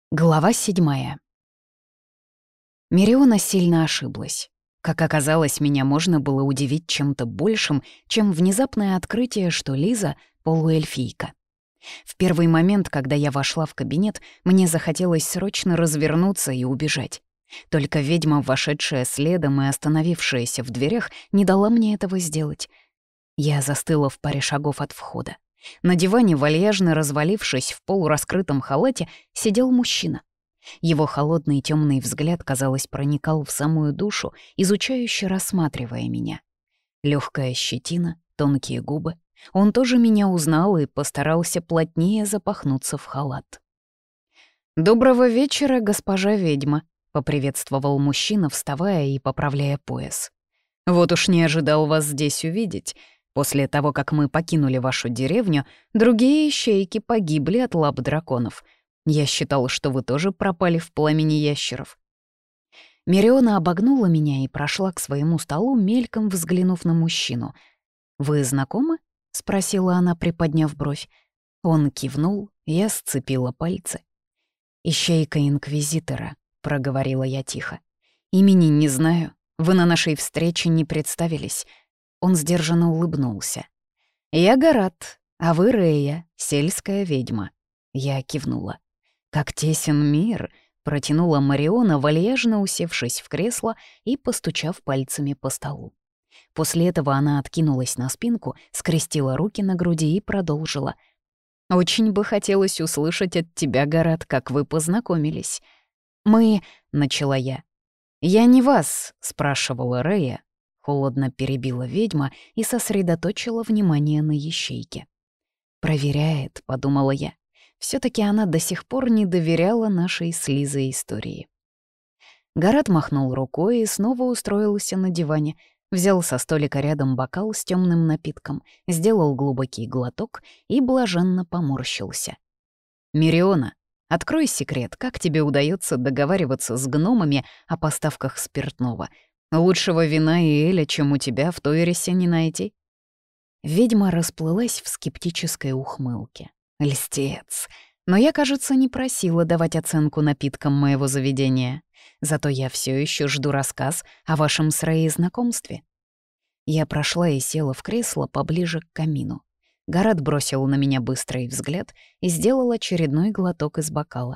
Глава 7. Мириона сильно ошиблась. Как оказалось, меня можно было удивить чем-то большим, чем внезапное открытие, что Лиза — полуэльфийка. В первый момент, когда я вошла в кабинет, мне захотелось срочно развернуться и убежать. Только ведьма, вошедшая следом и остановившаяся в дверях, не дала мне этого сделать. Я застыла в паре шагов от входа. На диване, вальяжно развалившись в полураскрытом халате, сидел мужчина. Его холодный темный взгляд, казалось, проникал в самую душу, изучающе рассматривая меня. Легкая щетина, тонкие губы. Он тоже меня узнал и постарался плотнее запахнуться в халат. «Доброго вечера, госпожа ведьма», — поприветствовал мужчина, вставая и поправляя пояс. «Вот уж не ожидал вас здесь увидеть. После того, как мы покинули вашу деревню, другие ищейки погибли от лап драконов. Я считал, что вы тоже пропали в пламени ящеров». Мириона обогнула меня и прошла к своему столу, мельком взглянув на мужчину. «Вы знакомы?» — спросила она, приподняв бровь. Он кивнул, я сцепила пальцы. «Ищейка Инквизитора», — проговорила я тихо. «Имени не знаю, вы на нашей встрече не представились». Он сдержанно улыбнулся. «Я Гарат, а вы Рея, сельская ведьма». Я кивнула. «Как тесен мир», — протянула Мариона, вальяжно усевшись в кресло и постучав пальцами по столу. После этого она откинулась на спинку, скрестила руки на груди и продолжила. «Очень бы хотелось услышать от тебя, Гарат, как вы познакомились». «Мы...» — начала я. «Я не вас», — спрашивала Рея. Холодно перебила ведьма и сосредоточила внимание на ячейке. «Проверяет», — подумала я. Все-таки она до сих пор не доверяла нашей с Лизой истории. Гарат махнул рукой и снова устроился на диване, взял со столика рядом бокал с темным напитком, сделал глубокий глоток и блаженно поморщился. «Мириона, открой секрет, как тебе удается договариваться с гномами о поставках спиртного? Лучшего вина и эля, чем у тебя, в Тойресе не найти». Ведьма расплылась в скептической ухмылке. Льстец. Но я, кажется, не просила давать оценку напиткам моего заведения. Зато я все еще жду рассказ о вашем с Рей знакомстве. Я прошла и села в кресло поближе к камину. Гарат бросил на меня быстрый взгляд и сделал очередной глоток из бокала.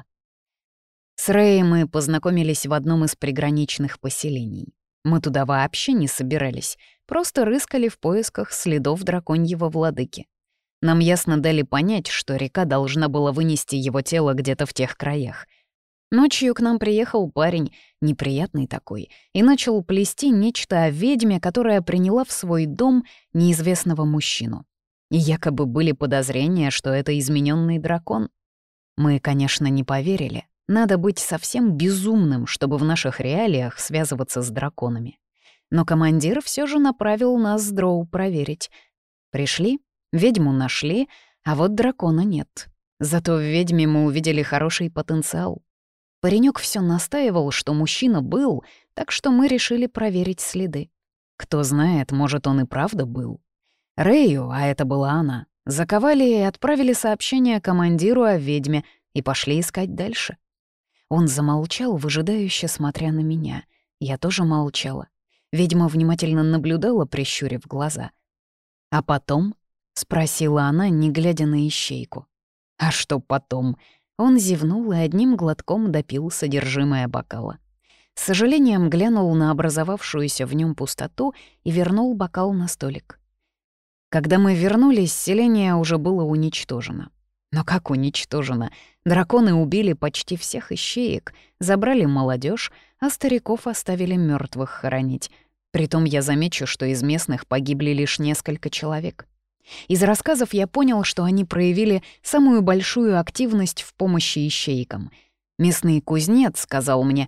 С Рей мы познакомились в одном из приграничных поселений. Мы туда вообще не собирались, просто рыскали в поисках следов драконьего владыки. Нам ясно дали понять, что река должна была вынести его тело где-то в тех краях. Ночью к нам приехал парень, неприятный такой, и начал плести нечто о ведьме, которая приняла в свой дом неизвестного мужчину. И якобы были подозрения, что это измененный дракон. Мы, конечно, не поверили. Надо быть совсем безумным, чтобы в наших реалиях связываться с драконами. Но командир все же направил нас с Дроу проверить. Пришли, ведьму нашли, а вот дракона нет. Зато в ведьме мы увидели хороший потенциал. Паренек все настаивал, что мужчина был, так что мы решили проверить следы. Кто знает, может, он и правда был. Рею, а это была она, заковали и отправили сообщение командиру о ведьме и пошли искать дальше. Он замолчал, выжидающе смотря на меня. Я тоже молчала. Ведьма внимательно наблюдала, прищурив глаза. «А потом?» — спросила она, не глядя на ищейку. «А что потом?» Он зевнул и одним глотком допил содержимое бокала. С сожалением глянул на образовавшуюся в нем пустоту и вернул бокал на столик. Когда мы вернулись, селение уже было уничтожено. Но как уничтожено? Драконы убили почти всех ищеек, забрали молодежь, а стариков оставили мертвых хоронить. Притом я замечу, что из местных погибли лишь несколько человек. Из рассказов я понял, что они проявили самую большую активность в помощи ищейкам. Местный кузнец сказал мне...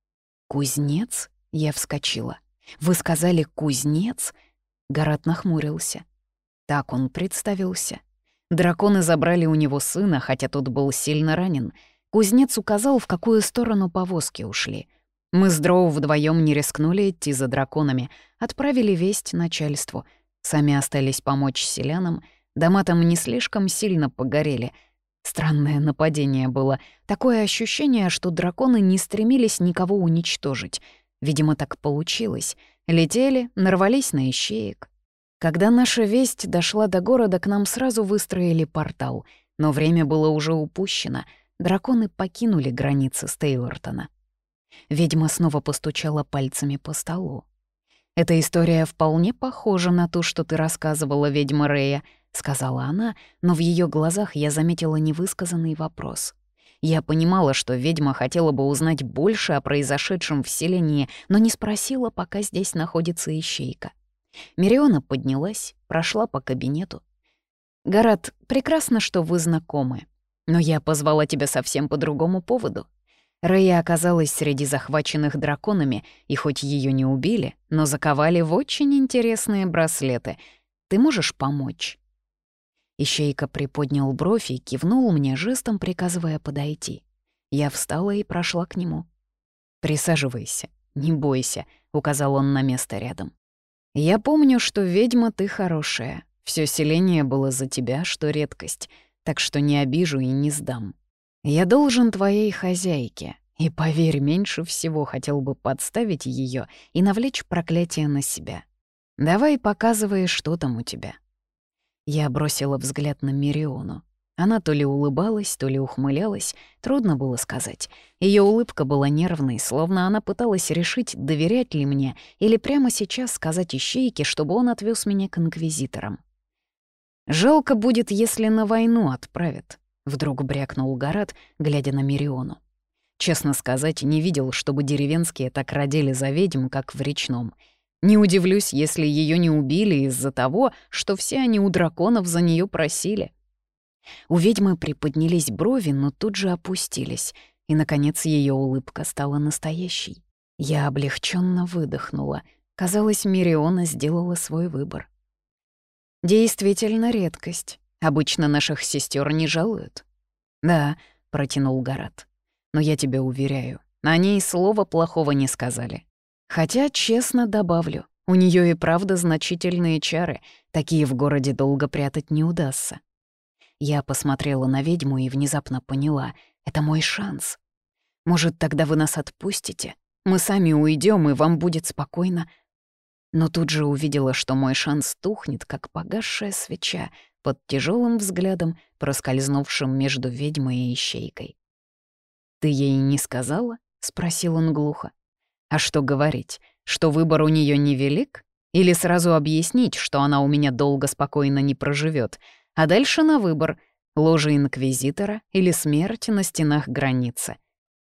«Кузнец?» — я вскочила. «Вы сказали кузнец?» Гарат нахмурился. Так он представился. Драконы забрали у него сына, хотя тот был сильно ранен. Кузнец указал, в какую сторону повозки ушли. Мы с Дроу вдвоем не рискнули идти за драконами, отправили весть начальству. Сами остались помочь селянам. Дома там не слишком сильно погорели. Странное нападение было. Такое ощущение, что драконы не стремились никого уничтожить. Видимо, так получилось. Летели, нарвались на ищеек. Когда наша весть дошла до города, к нам сразу выстроили портал. Но время было уже упущено. Драконы покинули границы Стейлортона. Ведьма снова постучала пальцами по столу. «Эта история вполне похожа на ту, что ты рассказывала, ведьма Рея», — сказала она, но в ее глазах я заметила невысказанный вопрос. Я понимала, что ведьма хотела бы узнать больше о произошедшем в селении, но не спросила, пока здесь находится ищейка. Мириона поднялась, прошла по кабинету. «Гарат, прекрасно, что вы знакомы, но я позвала тебя совсем по другому поводу. Рэя оказалась среди захваченных драконами, и хоть ее не убили, но заковали в очень интересные браслеты. Ты можешь помочь?» Ищейка приподнял бровь и кивнул мне жестом, приказывая подойти. Я встала и прошла к нему. «Присаживайся, не бойся», — указал он на место рядом. «Я помню, что ведьма ты хорошая. Всё селение было за тебя, что редкость, так что не обижу и не сдам. Я должен твоей хозяйке, и, поверь, меньше всего хотел бы подставить ее и навлечь проклятие на себя. Давай показывай, что там у тебя». Я бросила взгляд на Мириону. Она то ли улыбалась, то ли ухмылялась, трудно было сказать. Ее улыбка была нервной, словно она пыталась решить, доверять ли мне, или прямо сейчас сказать ищейке, чтобы он отвез меня к инквизиторам. «Жалко будет, если на войну отправят», — вдруг брякнул Гарат, глядя на Мириону. Честно сказать, не видел, чтобы деревенские так родили за ведьм, как в речном. Не удивлюсь, если ее не убили из-за того, что все они у драконов за нее просили. У ведьмы приподнялись брови, но тут же опустились, и, наконец, ее улыбка стала настоящей. Я облегченно выдохнула. Казалось, Мириона сделала свой выбор. «Действительно редкость. Обычно наших сестер не жалуют». «Да», — протянул Гарат. «Но я тебя уверяю, о ней слова плохого не сказали. Хотя, честно добавлю, у нее и правда значительные чары, такие в городе долго прятать не удастся». Я посмотрела на ведьму и внезапно поняла — это мой шанс. «Может, тогда вы нас отпустите? Мы сами уйдем, и вам будет спокойно». Но тут же увидела, что мой шанс тухнет, как погасшая свеча, под тяжелым взглядом, проскользнувшим между ведьмой и ищейкой. «Ты ей не сказала?» — спросил он глухо. «А что говорить, что выбор у нее невелик? Или сразу объяснить, что она у меня долго спокойно не проживет, а дальше на выбор — ложе инквизитора или смерть на стенах границы?»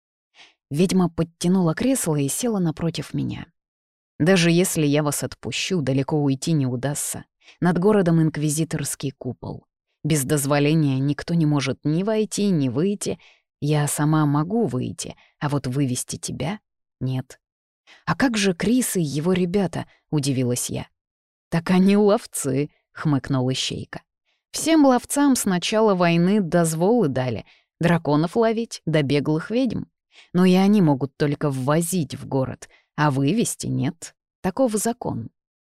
Ведьма подтянула кресло и села напротив меня. «Даже если я вас отпущу, далеко уйти не удастся. Над городом инквизиторский купол. Без дозволения никто не может ни войти, ни выйти. Я сама могу выйти, а вот вывести тебя — нет». «А как же Крис и его ребята?» — удивилась я. «Так они ловцы», — хмыкнул ищейка. «Всем ловцам с начала войны дозволы дали — драконов ловить да беглых ведьм. Но и они могут только ввозить в город, а вывести нет. Таков закон».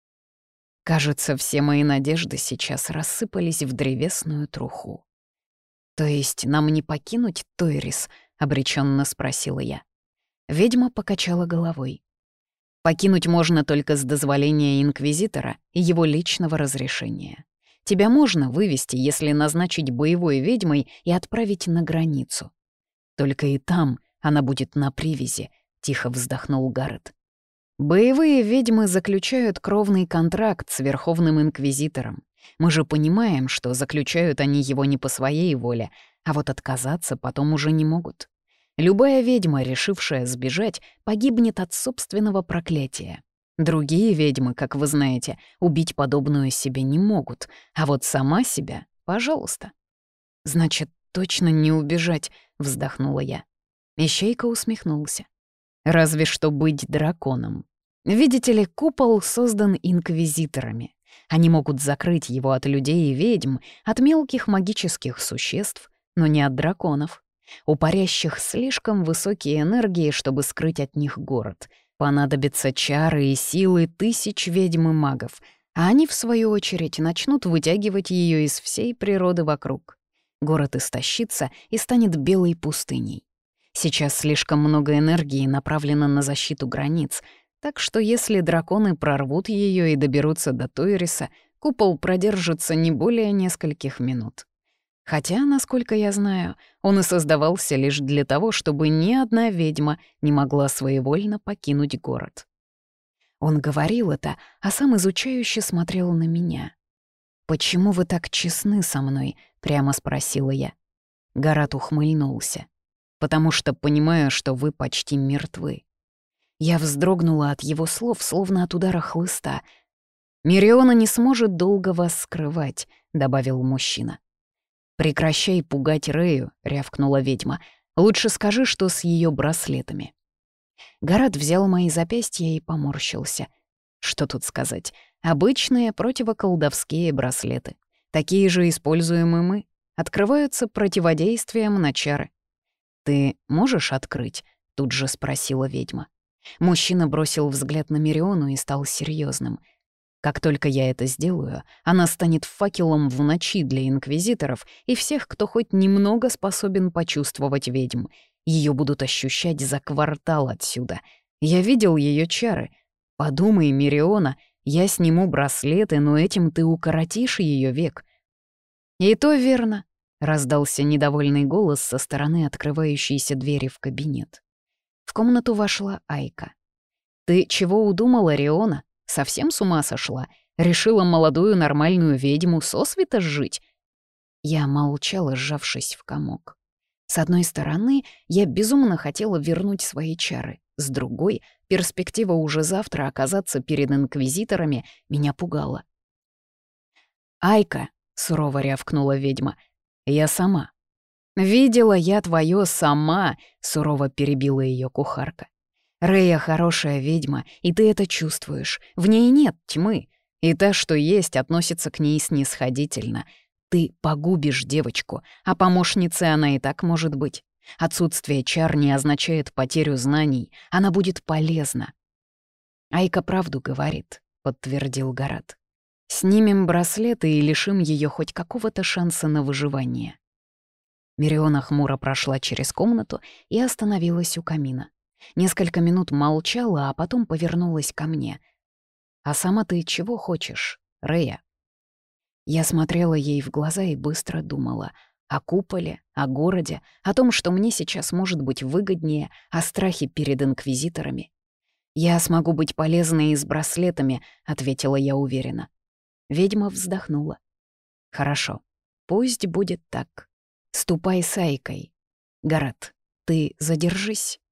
Кажется, все мои надежды сейчас рассыпались в древесную труху. «То есть нам не покинуть Тойрис?» — обреченно спросила я. Ведьма покачала головой. «Покинуть можно только с дозволения инквизитора и его личного разрешения. Тебя можно вывести, если назначить боевой ведьмой и отправить на границу. Только и там она будет на привязи», — тихо вздохнул Гарет. «Боевые ведьмы заключают кровный контракт с Верховным Инквизитором. Мы же понимаем, что заключают они его не по своей воле, а вот отказаться потом уже не могут. Любая ведьма, решившая сбежать, погибнет от собственного проклятия. Другие ведьмы, как вы знаете, убить подобную себе не могут, а вот сама себя — пожалуйста». «Значит, точно не убежать», — вздохнула я. Ищейка усмехнулся. «Разве что быть драконом. Видите ли, купол создан инквизиторами. Они могут закрыть его от людей и ведьм, от мелких магических существ, но не от драконов. У парящих слишком высокие энергии, чтобы скрыть от них город. Понадобятся чары и силы тысяч ведьм и магов, а они, в свою очередь, начнут вытягивать ее из всей природы вокруг. Город истощится и станет белой пустыней. Сейчас слишком много энергии направлено на защиту границ, так что если драконы прорвут ее и доберутся до Тойриса, купол продержится не более нескольких минут. Хотя, насколько я знаю, он и создавался лишь для того, чтобы ни одна ведьма не могла своевольно покинуть город. Он говорил это, а сам изучающе смотрел на меня. «Почему вы так честны со мной?» — прямо спросила я. Гарат ухмыльнулся. «Потому что понимаю, что вы почти мертвы». Я вздрогнула от его слов, словно от удара хлыста. «Мириона не сможет долго вас скрывать», — добавил мужчина. «Прекращай пугать Рэю», — рявкнула ведьма. «Лучше скажи, что с ее браслетами». Гарат взял мои запястья и поморщился. Что тут сказать? Обычные противоколдовские браслеты. Такие же используем и мы. Открываются противодействием на чары. «Ты можешь открыть?» — тут же спросила ведьма. Мужчина бросил взгляд на Мириону и стал серьезным. «Как только я это сделаю, она станет факелом в ночи для инквизиторов и всех, кто хоть немного способен почувствовать ведьм. Ее будут ощущать за квартал отсюда. Я видел ее чары. Подумай, Мириона, я сниму браслеты, но этим ты укоротишь ее век». «И то верно», — раздался недовольный голос со стороны открывающейся двери в кабинет. В комнату вошла Айка. «Ты чего удумала, Риона? Совсем с ума сошла? Решила молодую нормальную ведьму сосвета сжить?» Я молчала, сжавшись в комок. С одной стороны, я безумно хотела вернуть свои чары. С другой, перспектива уже завтра оказаться перед инквизиторами меня пугала. «Айка», — сурово рявкнула ведьма, — «я сама». «Видела я твое сама», — сурово перебила ее кухарка. «Рэя хорошая ведьма, и ты это чувствуешь. В ней нет тьмы, и та, что есть, относится к ней снисходительно. Ты погубишь девочку, а помощницей она и так может быть. Отсутствие чар не означает потерю знаний, она будет полезна». «Айка правду говорит», — подтвердил Гарат. «Снимем браслеты и лишим ее хоть какого-то шанса на выживание». Мириона хмуро прошла через комнату и остановилась у камина. Несколько минут молчала, а потом повернулась ко мне. «А сама ты чего хочешь, Рэя?» Я смотрела ей в глаза и быстро думала о куполе, о городе, о том, что мне сейчас может быть выгоднее, о страхе перед инквизиторами. «Я смогу быть полезной и с браслетами», — ответила я уверенно. Ведьма вздохнула. «Хорошо, пусть будет так. Ступай с Айкой. Гарат, ты задержись».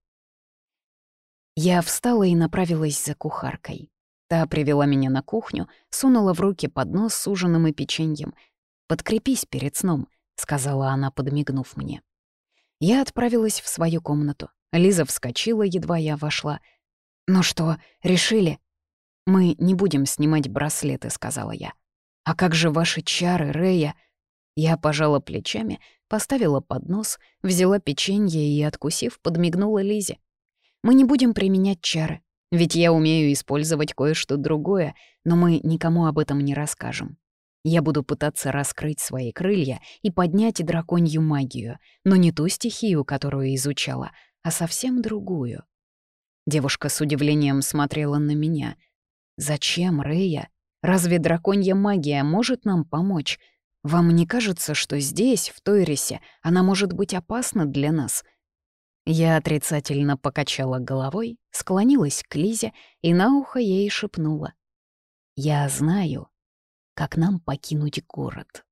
Я встала и направилась за кухаркой. Та привела меня на кухню, сунула в руки поднос с ужином и печеньем. «Подкрепись перед сном», — сказала она, подмигнув мне. Я отправилась в свою комнату. Лиза вскочила, едва я вошла. «Ну что, решили?» «Мы не будем снимать браслеты», — сказала я. «А как же ваши чары, Рэя?» Я пожала плечами, поставила поднос, взяла печенье и, откусив, подмигнула Лизе. «Мы не будем применять чары, ведь я умею использовать кое-что другое, но мы никому об этом не расскажем. Я буду пытаться раскрыть свои крылья и поднять драконью магию, но не ту стихию, которую изучала, а совсем другую». Девушка с удивлением смотрела на меня. «Зачем, Рэя? Разве драконья магия может нам помочь? Вам не кажется, что здесь, в Тойрисе, она может быть опасна для нас?» Я отрицательно покачала головой, склонилась к Лизе и на ухо ей шепнула: «Я знаю, как нам покинуть город».